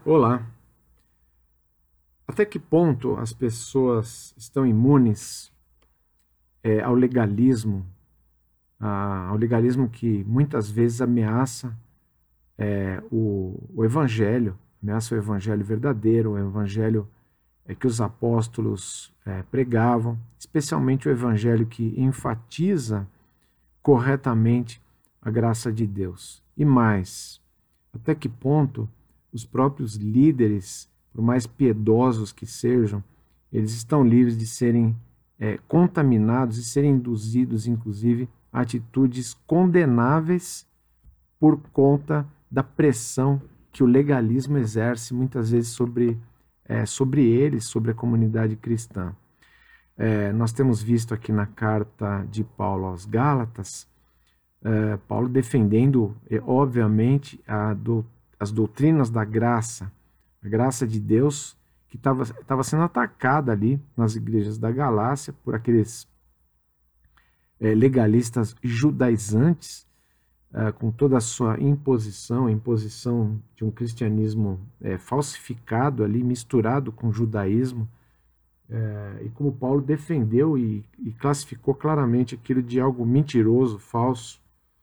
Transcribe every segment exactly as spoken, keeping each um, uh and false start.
Olá. Até que ponto as pessoas estão imunes é, ao legalismo, a- ao legalismo que muitas vezes ameaça é, o, o evangelho, ameaça o evangelho verdadeiro, o evangelho é, que os apóstolos é, pregavam, especialmente o evangelho que enfatiza corretamente a graça de Deus. E mais, até que ponto os próprios líderes, por mais piedosos que sejam, eles estão livres de serem é, contaminados e serem induzidos, inclusive, a atitudes condenáveis por conta da pressão que o legalismo exerce muitas vezes sobre, é, sobre eles, sobre a comunidade cristã. É, nós temos visto aqui na carta de Paulo aos Gálatas, é, Paulo defendendo, é, obviamente, a do, as doutrinas da graça, a graça de Deus, que estava sendo atacada ali nas igrejas da Galácia por aqueles é, legalistas judaizantes, é, com toda a sua imposição, a imposição de um cristianismo é, falsificado ali, misturado com judaísmo, é, e como Paulo defendeu e, e classificou claramente aquilo de algo mentiroso, falso,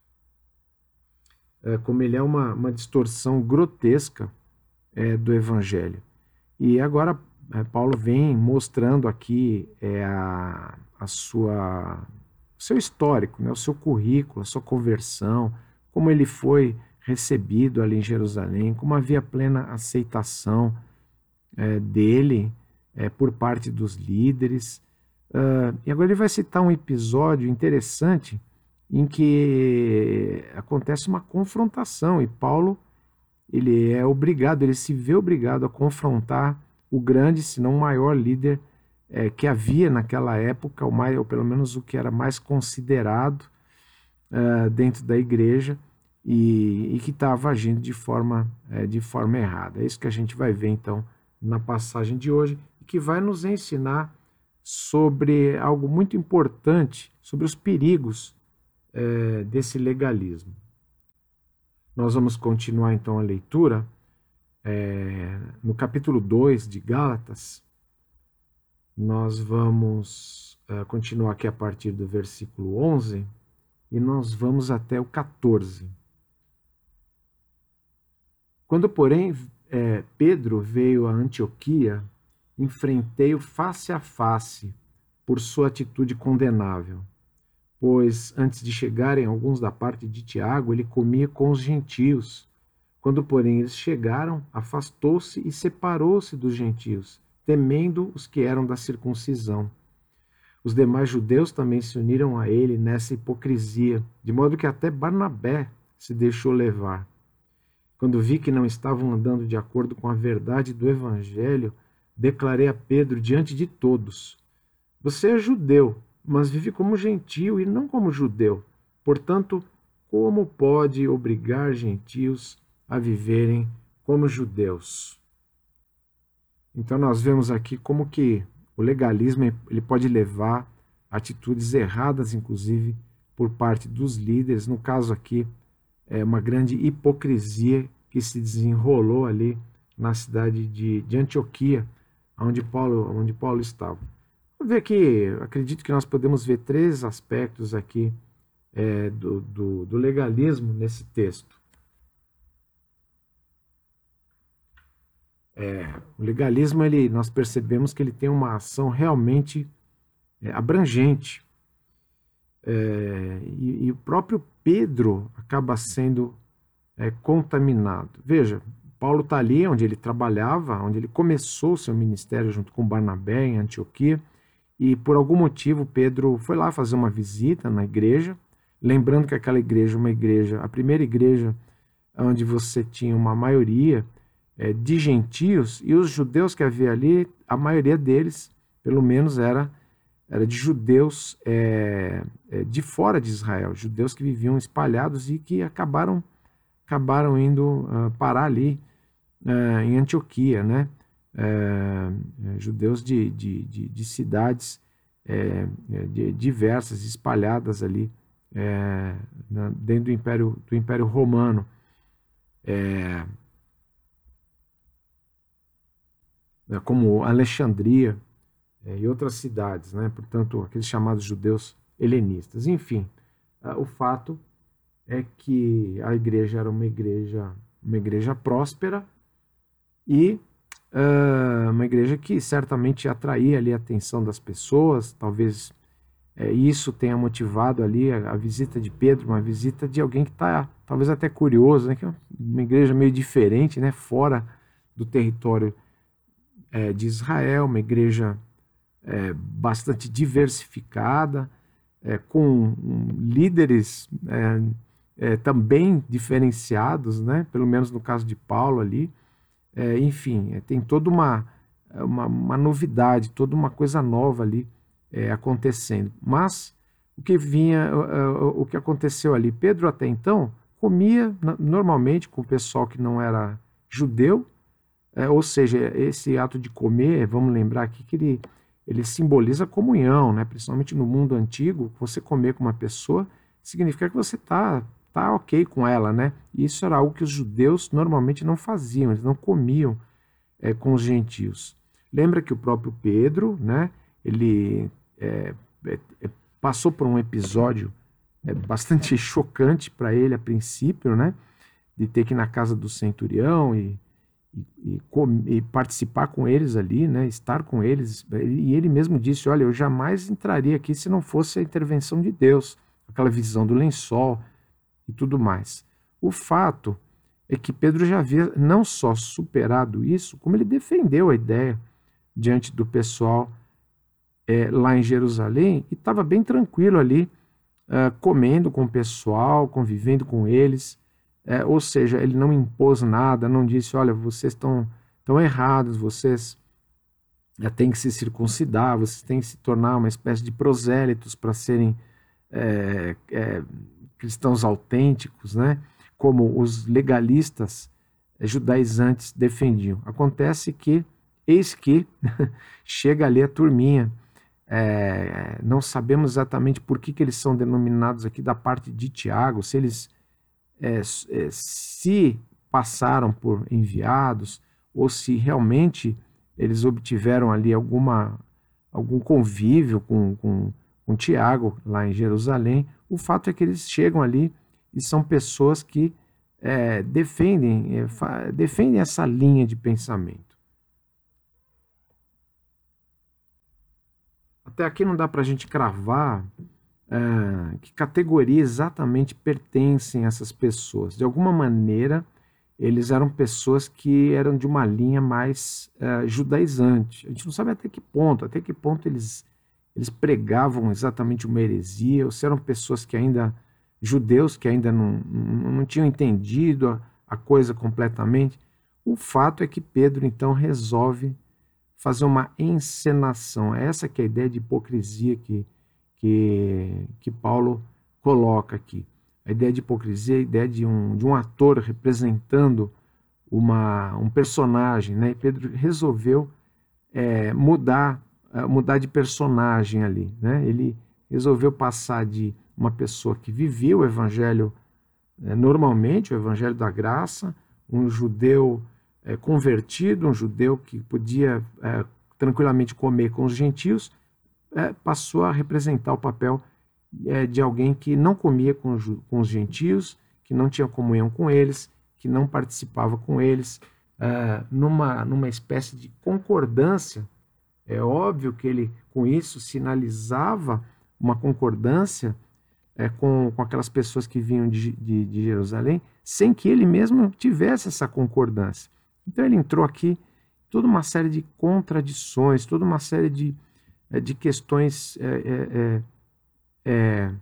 é, como ele é uma, uma distorção grotesca é, do evangelho. E agora é, Paulo vem mostrando aqui é, a, a sua, o seu histórico, né, o seu currículo, a sua conversão, como ele foi recebido ali em Jerusalém, como havia plena aceitação é, dele é, por parte dos líderes. Uh, e agora ele vai citar um episódio interessante em que acontece uma confrontação e Paulo ele é obrigado, ele se vê obrigado a confrontar o grande, se não o maior líder é, que havia naquela época, ou, mais, ou pelo menos o que era mais considerado uh, dentro da igreja e, e que estava agindo de forma, é, de forma errada. É isso que a gente vai ver então na passagem de hoje e que vai nos ensinar sobre algo muito importante, sobre os perigos é, desse legalismo. Nós vamos continuar então a leitura é, no capítulo dois de Gálatas. Nós vamos é, continuar aqui a partir do versículo onze e nós vamos até o quatorze. Quando, porém, é, Pedro veio a Antioquia, enfrentei-o face a face por sua atitude condenável. Pois, antes de chegarem alguns da parte de Tiago, ele comia com os gentios. Quando, porém, eles chegaram, afastou-se e separou-se dos gentios, temendo os que eram da circuncisão. Os demais judeus também se uniram a ele nessa hipocrisia, de modo que até Barnabé se deixou levar. Quando vi que não estavam andando de acordo com a verdade do evangelho, declarei a Pedro diante de todos: você é judeu, mas vive como gentio e não como judeu. Portanto, como pode obrigar gentios a viverem como judeus? Então nós vemos aqui como que o legalismo ele pode levar a atitudes erradas, inclusive, por parte dos líderes. No caso aqui, é uma grande hipocrisia que se desenrolou ali na cidade de, de Antioquia, onde Paulo, onde Paulo estava. Vamos ver aqui, acredito que nós podemos ver três aspectos aqui é, do, do, do legalismo nesse texto. É, o legalismo, ele, nós percebemos que ele tem uma ação realmente é, abrangente. É, e, e o próprio Pedro acaba sendo é, contaminado. Veja, Paulo está ali onde ele trabalhava, onde ele começou seu ministério junto com Barnabé em Antioquia, e por algum motivo Pedro foi lá fazer uma visita na igreja, lembrando que aquela igreja é uma igreja, a primeira igreja onde você tinha uma maioria é, de gentios, e os judeus que havia ali, a maioria deles, pelo menos, era, era de judeus é, é, de fora de Israel, judeus que viviam espalhados e que acabaram, acabaram indo uh, parar ali uh, em Antioquia, né? Uh, judeus de, de, de, de cidades é, de, diversas, espalhadas ali é, na, dentro do Império, do Império Romano. É, né, como Alexandria é, e outras cidades, né, portanto, aqueles chamados judeus helenistas. Enfim, uh, o fato é que a igreja era uma igreja, uma igreja próspera e uh, uma igreja que certamente atraía ali a atenção das pessoas, talvez é, isso tenha motivado ali a, a visita de Pedro, uma visita de alguém que está talvez até curioso, né, que é uma igreja meio diferente, né, fora do território é, de Israel, uma igreja é, bastante diversificada, é, com um, líderes é, é, também diferenciados, né, pelo menos no caso de Paulo ali. É, enfim, é, tem toda uma, uma, uma novidade, toda uma coisa nova ali é, acontecendo. Mas o que vinha, o, o que aconteceu ali, Pedro até então comia normalmente com o pessoal que não era judeu, é, ou seja, esse ato de comer, vamos lembrar aqui que ele, ele simboliza comunhão, né? Principalmente no mundo antigo, você comer com uma pessoa significa que você está tá ok com ela, né? E isso era algo que os judeus normalmente não faziam, eles não comiam é, com os gentios. Lembra que o próprio Pedro, né? Ele é, é, passou por um episódio é, bastante chocante para ele a princípio, né? De ter que ir na casa do centurião e E, e, e participar com eles ali, né, estar com eles, e ele mesmo disse, olha, eu jamais entraria aqui se não fosse a intervenção de Deus, aquela visão do lençol e tudo mais. O fato é que Pedro já havia não só superado isso, como ele defendeu a ideia diante do pessoal é, lá em Jerusalém, e estava bem tranquilo ali, uh, comendo com o pessoal, convivendo com eles. É, ou seja, ele não impôs nada, não disse, olha, vocês estão tão errados, vocês é, têm que se circuncidar, vocês têm que se tornar uma espécie de prosélitos para serem é, é, cristãos autênticos, né? Como os legalistas é, judaizantes defendiam. Acontece que, eis que, chega ali a turminha, é, não sabemos exatamente por que, que eles são denominados aqui da parte de Tiago, se eles É, é, se passaram por enviados ou se realmente eles obtiveram ali alguma, algum convívio com, com, com Tiago lá em Jerusalém. O fato é que eles chegam ali e são pessoas que é, defendem, é, fa, defendem essa linha de pensamento. Até aqui não dá para a gente cravar Uh, que categoria exatamente pertencem essas pessoas. De alguma maneira, eles eram pessoas que eram de uma linha mais uh, judaizante. A gente não sabe até que ponto, até que ponto eles, eles pregavam exatamente uma heresia, ou se eram pessoas que ainda, judeus que ainda não, não, não tinham entendido a, a coisa completamente. O fato é que Pedro, então, resolve fazer uma encenação. Essa que é a ideia de hipocrisia que Que, que Paulo coloca aqui. A ideia de hipocrisia é a ideia de um, de um ator representando uma, um personagem, né? E Pedro resolveu é, mudar, mudar de personagem ali, né? Ele resolveu passar de uma pessoa que vivia o evangelho é, normalmente, o evangelho da graça, um judeu é, convertido, um judeu que podia é, tranquilamente comer com os gentios, É, passou a representar o papel é, de alguém que não comia com, com os gentios, que não tinha comunhão com eles, que não participava com eles, é, numa, numa espécie de concordância. É óbvio que ele, com isso, sinalizava uma concordância é, com, com aquelas pessoas que vinham de, de, de Jerusalém, sem que ele mesmo tivesse essa concordância. Então ele entrou aqui toda uma série de contradições, toda uma série de de questões é, é, é,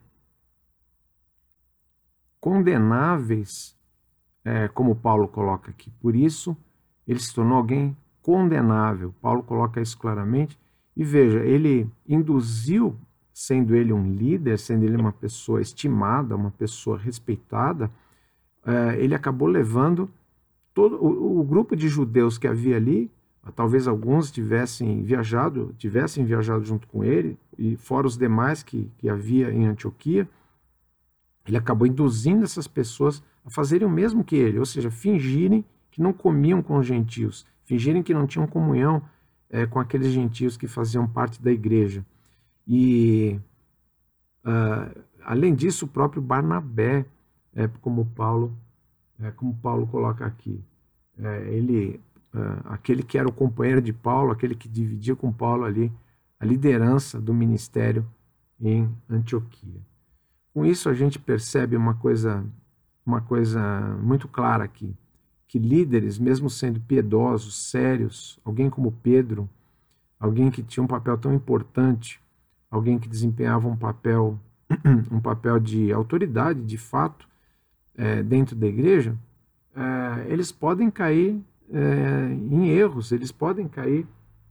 condenáveis, é, como Paulo coloca aqui. Por isso, ele se tornou alguém condenável. Paulo coloca isso claramente. E veja, ele induziu, sendo ele um líder, sendo ele uma pessoa estimada, uma pessoa respeitada, é, ele acabou levando todo o, o grupo de judeus que havia ali. Talvez alguns tivessem viajado, tivessem viajado junto com ele, e fora os demais que, que havia em Antioquia, ele acabou induzindo essas pessoas a fazerem o mesmo que ele, ou seja, fingirem que não comiam com os gentios, fingirem que não tinham comunhão é, com aqueles gentios que faziam parte da igreja. E, uh, além disso, o próprio Barnabé, é, como Paulo, é, como Paulo coloca aqui, é, ele, uh, aquele que era o companheiro de Paulo, aquele que dividia com Paulo ali a liderança do ministério em Antioquia. Com isso a gente percebe uma coisa, uma coisa muito clara aqui, que líderes, mesmo sendo piedosos, sérios, alguém como Pedro, alguém que tinha um papel tão importante, alguém que desempenhava um papel, um papel de autoridade, de fato, é, dentro da igreja, é, eles podem cair é, em erros, eles podem cair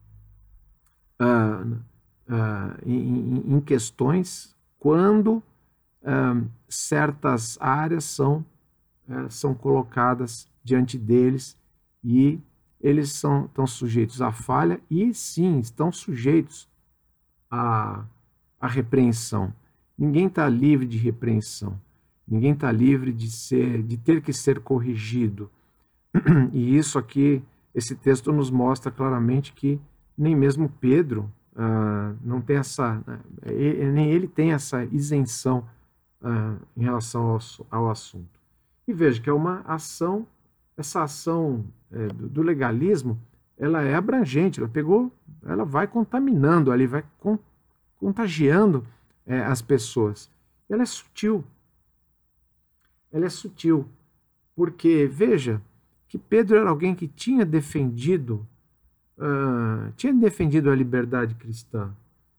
ah, ah, em, em questões quando ah, certas áreas são, ah, são colocadas diante deles e eles são, estão sujeitos à falha e sim, estão sujeitos à, à repreensão. Ninguém está livre de repreensão. Ninguém está livre de ser, de ter que ser corrigido. E isso aqui, esse texto nos mostra claramente que nem mesmo Pedro ah, não tem essa, nem ele tem essa isenção ah, em relação ao, ao assunto. E veja que é uma ação, essa ação é, do, do legalismo, ela é abrangente, ela pegou, ela vai contaminando ali, vai con, contagiando é, as pessoas. Ela é sutil. Ela é sutil, porque veja que Pedro era alguém que tinha defendido, uh, tinha defendido a liberdade cristã.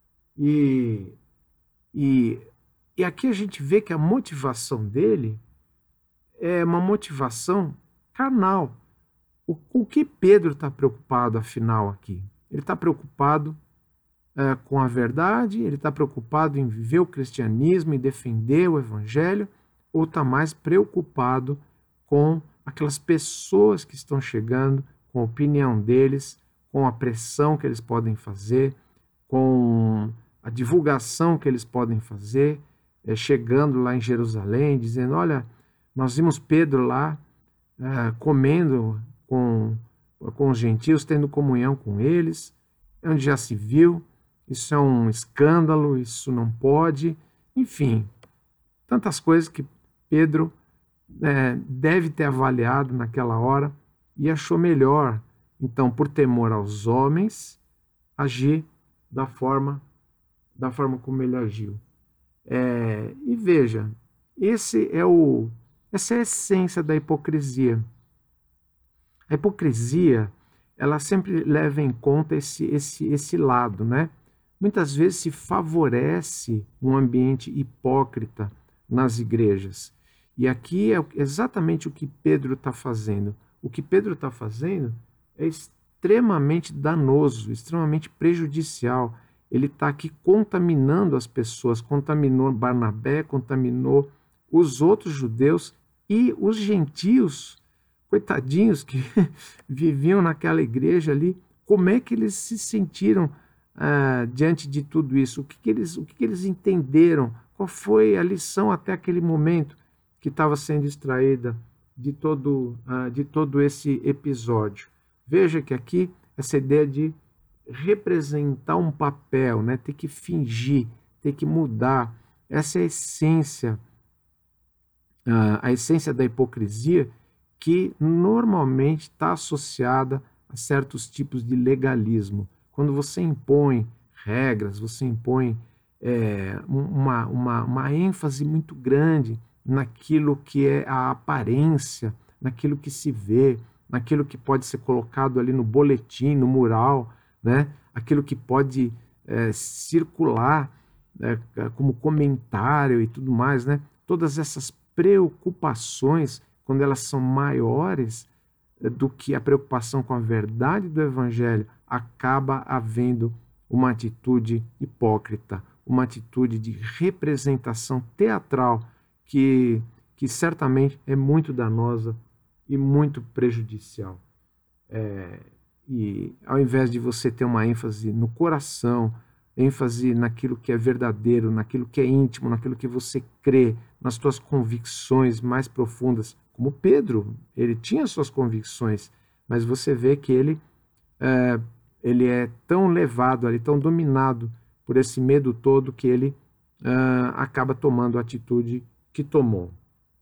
E, e, e aqui a gente vê que a motivação dele é uma motivação carnal. O, o que Pedro está preocupado, afinal, aqui? Ele está preocupado uh, com a verdade, ele está preocupado em viver o cristianismo e defender o evangelho, ou está mais preocupado com aquelas pessoas que estão chegando, com a opinião deles, com a pressão que eles podem fazer, com a divulgação que eles podem fazer, é, chegando lá em Jerusalém, dizendo, olha, nós vimos Pedro lá é, comendo com, com os gentios, tendo comunhão com eles, é onde já se viu, isso é um escândalo, isso não pode, enfim, tantas coisas que Pedro é, deve ter avaliado naquela hora e achou melhor, então, por temor aos homens, agir da forma, da forma como ele agiu. É, e veja, esse é o, essa é a essência da hipocrisia. A hipocrisia, ela sempre leva em conta esse, esse, esse lado, né? Muitas vezes se favorece um ambiente hipócrita nas igrejas. E aqui é exatamente o que Pedro está fazendo. O que Pedro está fazendo é extremamente danoso, extremamente prejudicial. Ele está aqui contaminando as pessoas, contaminou Barnabé, contaminou os outros judeus e os gentios, coitadinhos que viviam naquela igreja ali. Como é que eles se sentiram ah, diante de tudo isso? O que, que, eles, o que, que eles entenderam? Qual foi a lição até aquele momento que estava sendo extraída de todo, uh, de todo esse episódio? Veja que aqui essa ideia de representar um papel, né? Ter que fingir, ter que mudar, essa é a essência, uh, a essência da hipocrisia, que normalmente está associada a certos tipos de legalismo. Quando você impõe regras, você impõe é, uma, uma, uma ênfase muito grande naquilo que é a aparência, naquilo que se vê, naquilo que pode ser colocado ali no boletim, no mural, né? Aquilo que pode é, circular é, como comentário e tudo mais, né? Todas essas preocupações, quando elas são maiores é, do que a preocupação com a verdade do Evangelho, acaba havendo uma atitude hipócrita, uma atitude de representação teatral que, que certamente é muito danosa e muito prejudicial. É, e ao invés de você ter uma ênfase no coração, ênfase naquilo que é verdadeiro, naquilo que é íntimo, naquilo que você crê, nas suas convicções mais profundas, como Pedro, ele tinha suas convicções, mas você vê que ele é, ele é tão levado ali, tão dominado por esse medo todo que ele uh, acaba tomando a atitude que tomou.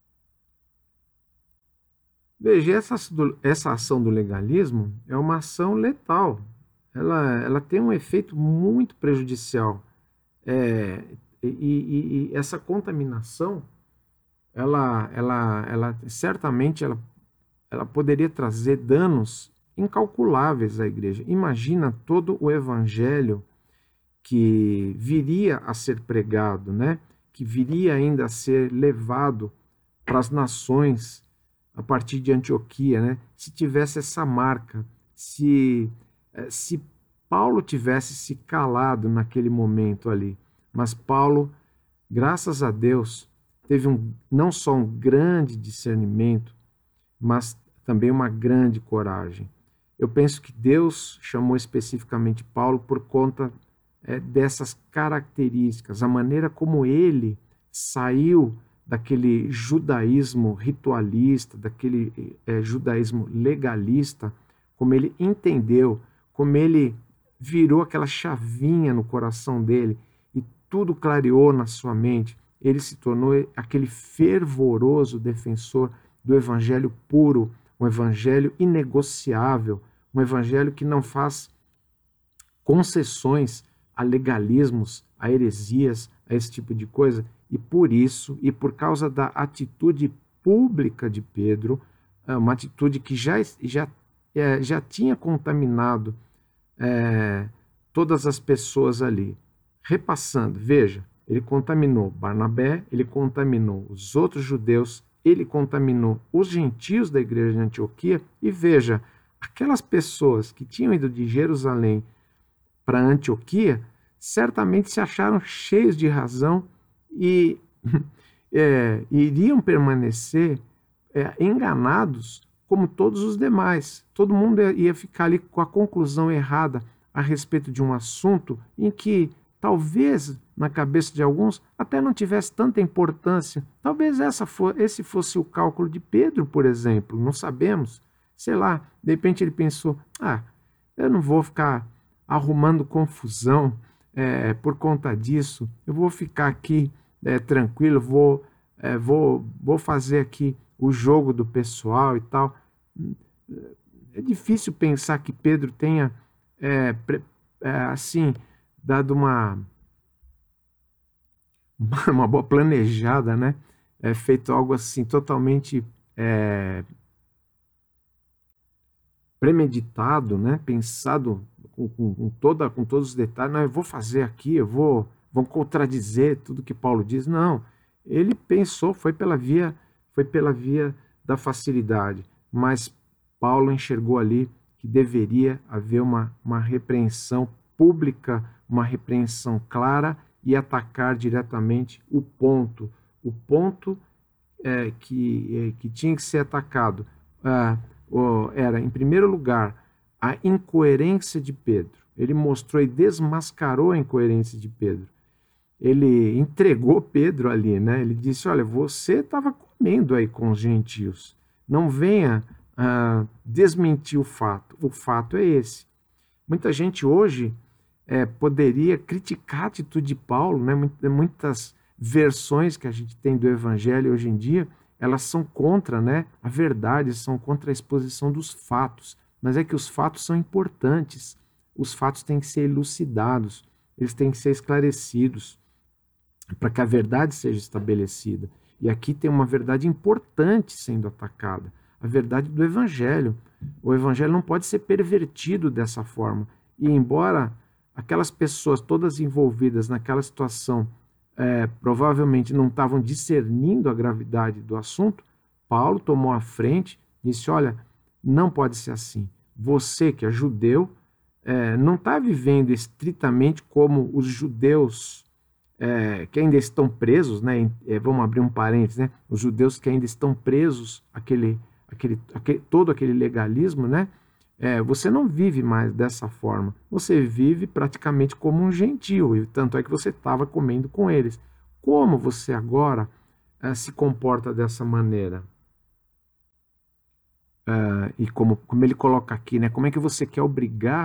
Veja, essa, essa ação do legalismo é uma ação letal. Ela, ela tem um efeito muito prejudicial. É, e, e, e essa contaminação, ela, ela, ela certamente ela, ela poderia trazer danos incalculáveis à igreja. Imagina todo o evangelho que viria a ser pregado, né? Que viria ainda a ser levado para as nações a partir de Antioquia, né? Se tivesse essa marca, se, se Paulo tivesse se calado naquele momento ali, mas Paulo, graças a Deus, teve um, não só um grande discernimento, mas também uma grande coragem. Eu penso que Deus chamou especificamente Paulo por conta é, dessas características, a maneira como ele saiu daquele judaísmo ritualista, daquele é, judaísmo legalista, como ele entendeu, como ele virou aquela chavinha no coração dele e tudo clareou na sua mente. Ele se tornou aquele fervoroso defensor do evangelho puro, um evangelho inegociável, um evangelho que não faz concessões a legalismos, a heresias, a esse tipo de coisa. E por isso, e por causa da atitude pública de Pedro, uma atitude que já, já, já tinha contaminado é, todas as pessoas ali. Repassando, veja, ele contaminou Barnabé, ele contaminou os outros judeus, ele contaminou os gentios da igreja de Antioquia, e veja, aquelas pessoas que tinham ido de Jerusalém para Antioquia, certamente se acharam cheios de razão e é, iriam permanecer é, enganados como todos os demais. Todo mundo ia ficar ali com a conclusão errada a respeito de um assunto em que talvez na cabeça de alguns até não tivesse tanta importância. Talvez essa for, esse fosse o cálculo de Pedro, por exemplo, não sabemos. Sei lá, de repente ele pensou, ah, eu não vou ficar arrumando confusão é, por conta disso, eu vou ficar aqui é, tranquilo, vou, é, vou, vou fazer aqui o jogo do pessoal e tal. É difícil pensar que Pedro tenha, é, é, assim, dado uma, uma boa planejada, né? É, feito algo assim totalmente é, premeditado, né? Pensado com, com, com, toda, com todos os detalhes. Não, eu vou fazer aqui, eu vou, vou contradizer tudo que Paulo diz. Não, ele pensou, foi pela via, foi pela via da facilidade, mas Paulo enxergou ali que deveria haver uma, uma repreensão pública, uma repreensão clara e atacar diretamente o ponto, o ponto é, que, é, que tinha que ser atacado. Ah, oh, era, em primeiro lugar, a incoerência de Pedro. Ele mostrou e desmascarou a incoerência de Pedro. Ele entregou Pedro ali, né? Ele disse, olha, você estava comendo aí com os gentios. Não venha uh, desmentir o fato. O fato é esse. Muita gente hoje é, poderia criticar a atitude de Paulo, né? Muitas versões que a gente tem do evangelho hoje em dia, elas são contra, né, a verdade, são contra a exposição dos fatos. Mas é que os fatos são importantes. Os fatos têm que ser elucidados, eles têm que ser esclarecidos para que a verdade seja estabelecida. E aqui tem uma verdade importante sendo atacada, a verdade do Evangelho. O Evangelho não pode ser pervertido dessa forma. E embora aquelas pessoas todas envolvidas naquela situação é, provavelmente não estavam discernindo a gravidade do assunto, Paulo tomou a frente e disse, olha, não pode ser assim. Você que é judeu é, não está vivendo estritamente como os judeus é, que ainda estão presos, né? É, vamos abrir um parênteses, né? Os judeus que ainda estão presos, aquele, aquele, aquele, todo aquele legalismo, né? É, você não vive mais dessa forma. Você vive praticamente como um gentio, e tanto é que você estava comendo com eles. Como você agora é, se comporta dessa maneira? Uh, e como, como ele coloca aqui, né? Como é que você quer obrigar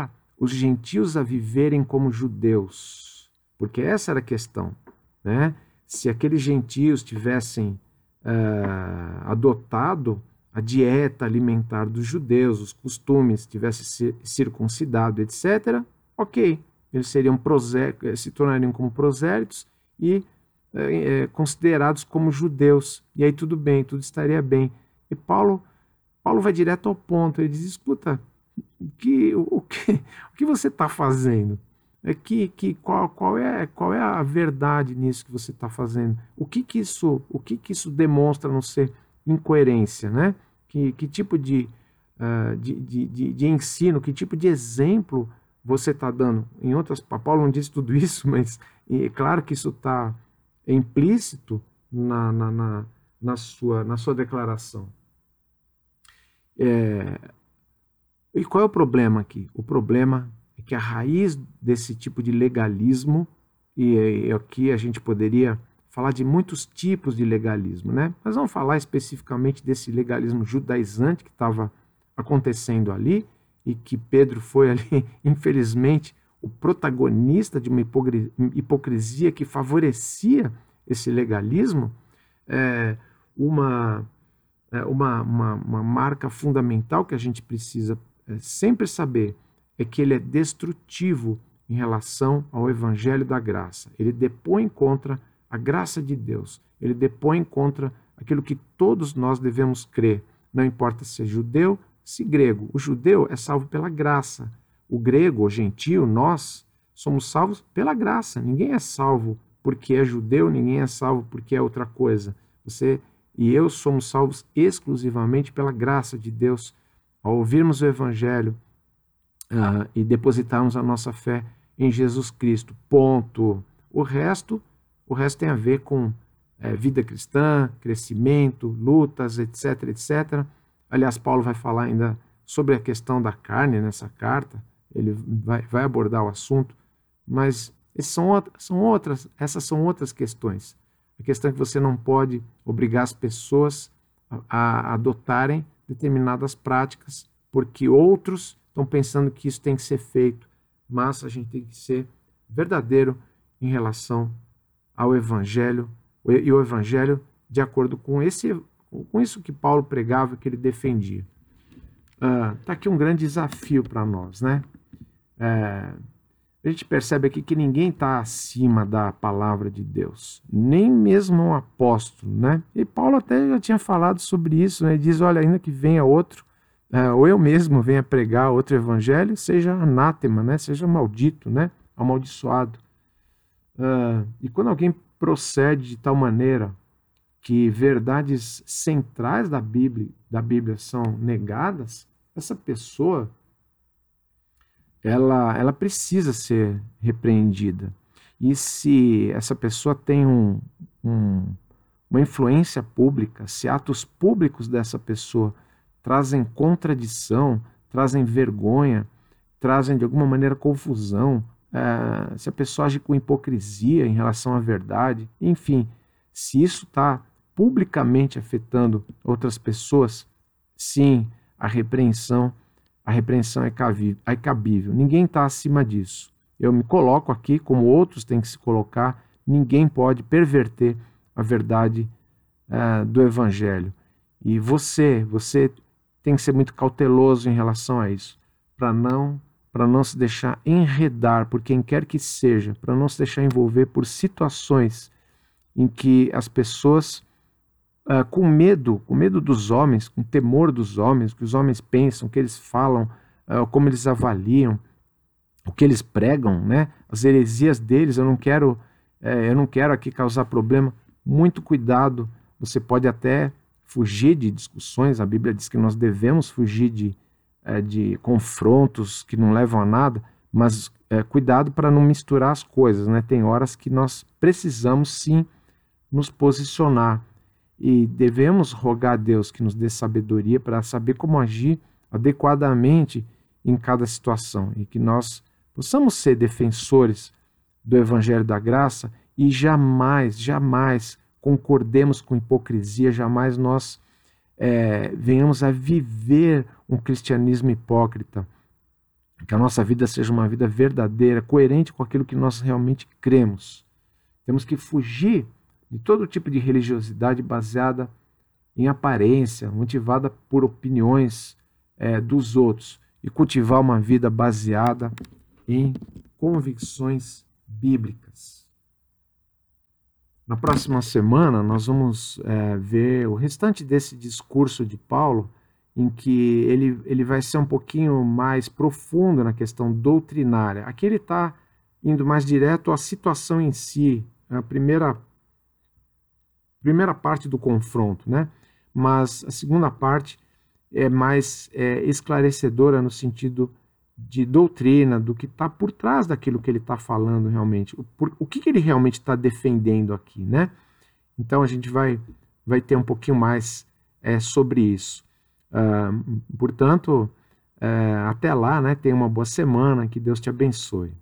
os gentios a viverem como judeus, porque essa era a questão, né? Se aqueles gentios tivessem uh, adotado a dieta alimentar dos judeus, os costumes, tivessem circuncidado, etcétera, ok, eles seriam prosé se tornariam como prosélitos e é, considerados como judeus, e aí tudo bem, tudo estaria bem. E Paulo, Paulo vai direto ao ponto, ele diz, escuta, que, o, que, o que você está fazendo? É que, que, qual, qual, é, qual é a verdade nisso que você está fazendo? O que que isso, o que que isso demonstra não ser incoerência, né? Que, que tipo de, uh, de, de, de, de ensino, que tipo de exemplo você está dando? Em outras, Paulo não disse tudo isso, mas é claro que isso está implícito na, na, na, na, sua, na sua declaração. É, e qual é o problema aqui? O problema é que a raiz desse tipo de legalismo, e aqui a gente poderia falar de muitos tipos de legalismo, né? Mas vamos falar especificamente desse legalismo judaizante que estava acontecendo ali e que Pedro foi ali, infelizmente, o protagonista de uma hipocrisia que favorecia esse legalismo. É uma, é uma, uma, uma marca fundamental que a gente precisa é, sempre saber é que ele é destrutivo em relação ao evangelho da graça. Ele depõe contra a graça de Deus. Ele depõe contra aquilo que todos nós devemos crer. Não importa se é judeu, se grego. O judeu é salvo pela graça. O grego, o gentio, nós somos salvos pela graça. Ninguém é salvo porque é judeu, ninguém é salvo porque é outra coisa. Você e eu somos salvos exclusivamente pela graça de Deus. Ao ouvirmos o evangelho uh, e depositarmos a nossa fé em Jesus Cristo. Ponto. O resto, o resto tem a ver com é, vida cristã, crescimento, lutas, etc, etcétera. Aliás, Paulo vai falar ainda sobre a questão da carne nessa carta. Ele vai, vai abordar o assunto, mas esses são, outras, são outras, essas são outras questões. A questão é que você não pode obrigar as pessoas a, a adotarem determinadas práticas, porque outros estão pensando que isso tem que ser feito, mas a gente tem que ser verdadeiro em relação ao Evangelho, e o Evangelho de acordo com, esse, com isso que Paulo pregava, que ele defendia. Está uh, aqui um grande desafio para nós, né? É, a gente percebe aqui que ninguém está acima da palavra de Deus, nem mesmo um apóstolo, né? E Paulo até já tinha falado sobre isso, né? Ele diz, olha, ainda que venha outro, uh, ou eu mesmo venha pregar outro evangelho, seja anátema, né? Seja maldito, né? Amaldiçoado. Uh, e quando alguém procede de tal maneira que verdades centrais da Bíblia, da Bíblia são negadas, essa pessoa ela, ela precisa ser repreendida. E se essa pessoa tem um, um, uma influência pública, se atos públicos dessa pessoa trazem contradição, trazem vergonha, trazem de alguma maneira confusão, é, se a pessoa age com hipocrisia em relação à verdade, enfim, se isso está publicamente afetando outras pessoas, sim, a repreensão, a repreensão é cabível. Ninguém está acima disso. Eu me coloco aqui, como outros têm que se colocar, ninguém pode perverter a verdade uh, do Evangelho. E você, você tem que ser muito cauteloso em relação a isso, para não, para não se deixar enredar por quem quer que seja, para não se deixar envolver por situações em que as pessoas, uh, com medo, com medo dos homens, com temor dos homens, o que os homens pensam, o que eles falam, uh, como eles avaliam, o que eles pregam, né? As heresias deles, eu não quero, uh, eu não quero aqui causar problema. Muito cuidado, você pode até fugir de discussões, a Bíblia diz que nós devemos fugir de, uh, de confrontos que não levam a nada, mas uh, cuidado para não misturar as coisas, né? Tem horas que nós precisamos sim nos posicionar e devemos rogar a Deus que nos dê sabedoria para saber como agir adequadamente em cada situação e que nós possamos ser defensores do Evangelho da Graça e jamais, jamais concordemos com hipocrisia, jamais nós é, venhamos a viver um cristianismo hipócrita. que a nossa vida seja uma vida verdadeira, coerente com aquilo que nós realmente cremos. Temos que fugir de todo tipo de religiosidade baseada em aparência, motivada por opiniões é, dos outros, e cultivar uma vida baseada em convicções bíblicas. Na próxima semana, nós vamos é, ver o restante desse discurso de Paulo, em que ele, ele vai ser um pouquinho mais profundo na questão doutrinária. Aqui ele está indo mais direto à situação em si, a primeira, primeira parte do confronto, né? Mas a segunda parte é mais é, esclarecedora no sentido de doutrina, do que está por trás daquilo que ele está falando realmente, o, por, o que, que ele realmente está defendendo aqui, né? Então a gente vai, vai ter um pouquinho mais é, sobre isso. Uh, portanto, uh, até lá, né? Tenha uma boa semana, que Deus te abençoe.